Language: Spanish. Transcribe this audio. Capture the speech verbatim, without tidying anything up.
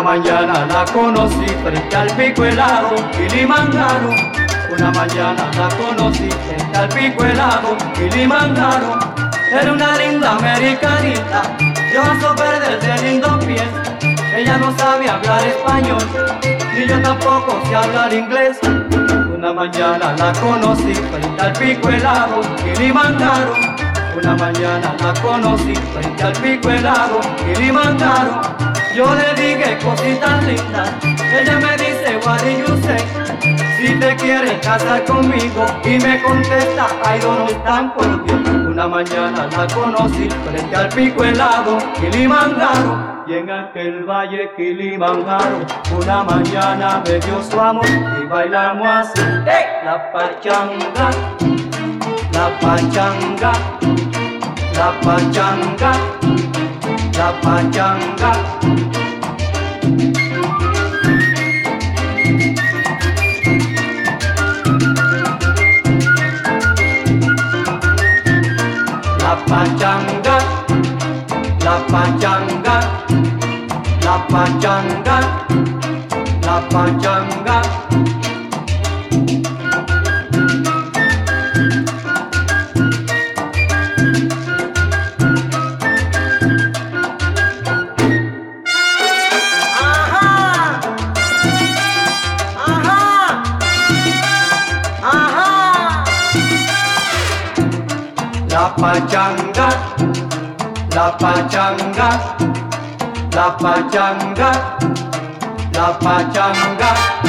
mañana la conocí frente al pico helado Kilimanjaro. Una mañana la conocí frente al pico helado Kilimanjaro. Era una linda americanita, de ojos verdes de lindos pies. Ella no sabe hablar español, ni yo tampoco sé hablar inglés. Una mañana la conocí frente al pico helado Kilimanjaro. Una mañana la conocí frente al pico helado Kilimanjaro. Yo le dije cositas lindas, ella me dice what do you say? Si te quieres casar conmigo, y me contesta I don't understand por qué. Una mañana la conocí frente al pico helado Kilimanjaro. Y en aquel valle Kilimanjaro, una mañana me dio su amor y bailamos así. ¡Hey! La pachanga, la pachanga, la pachanga, la pachanga. La pachanga, la pachanga, la pachanga, la pachanga. Ajá, ajá, ajá. La pachanga, la pachanga, la pachanga, la pachanga.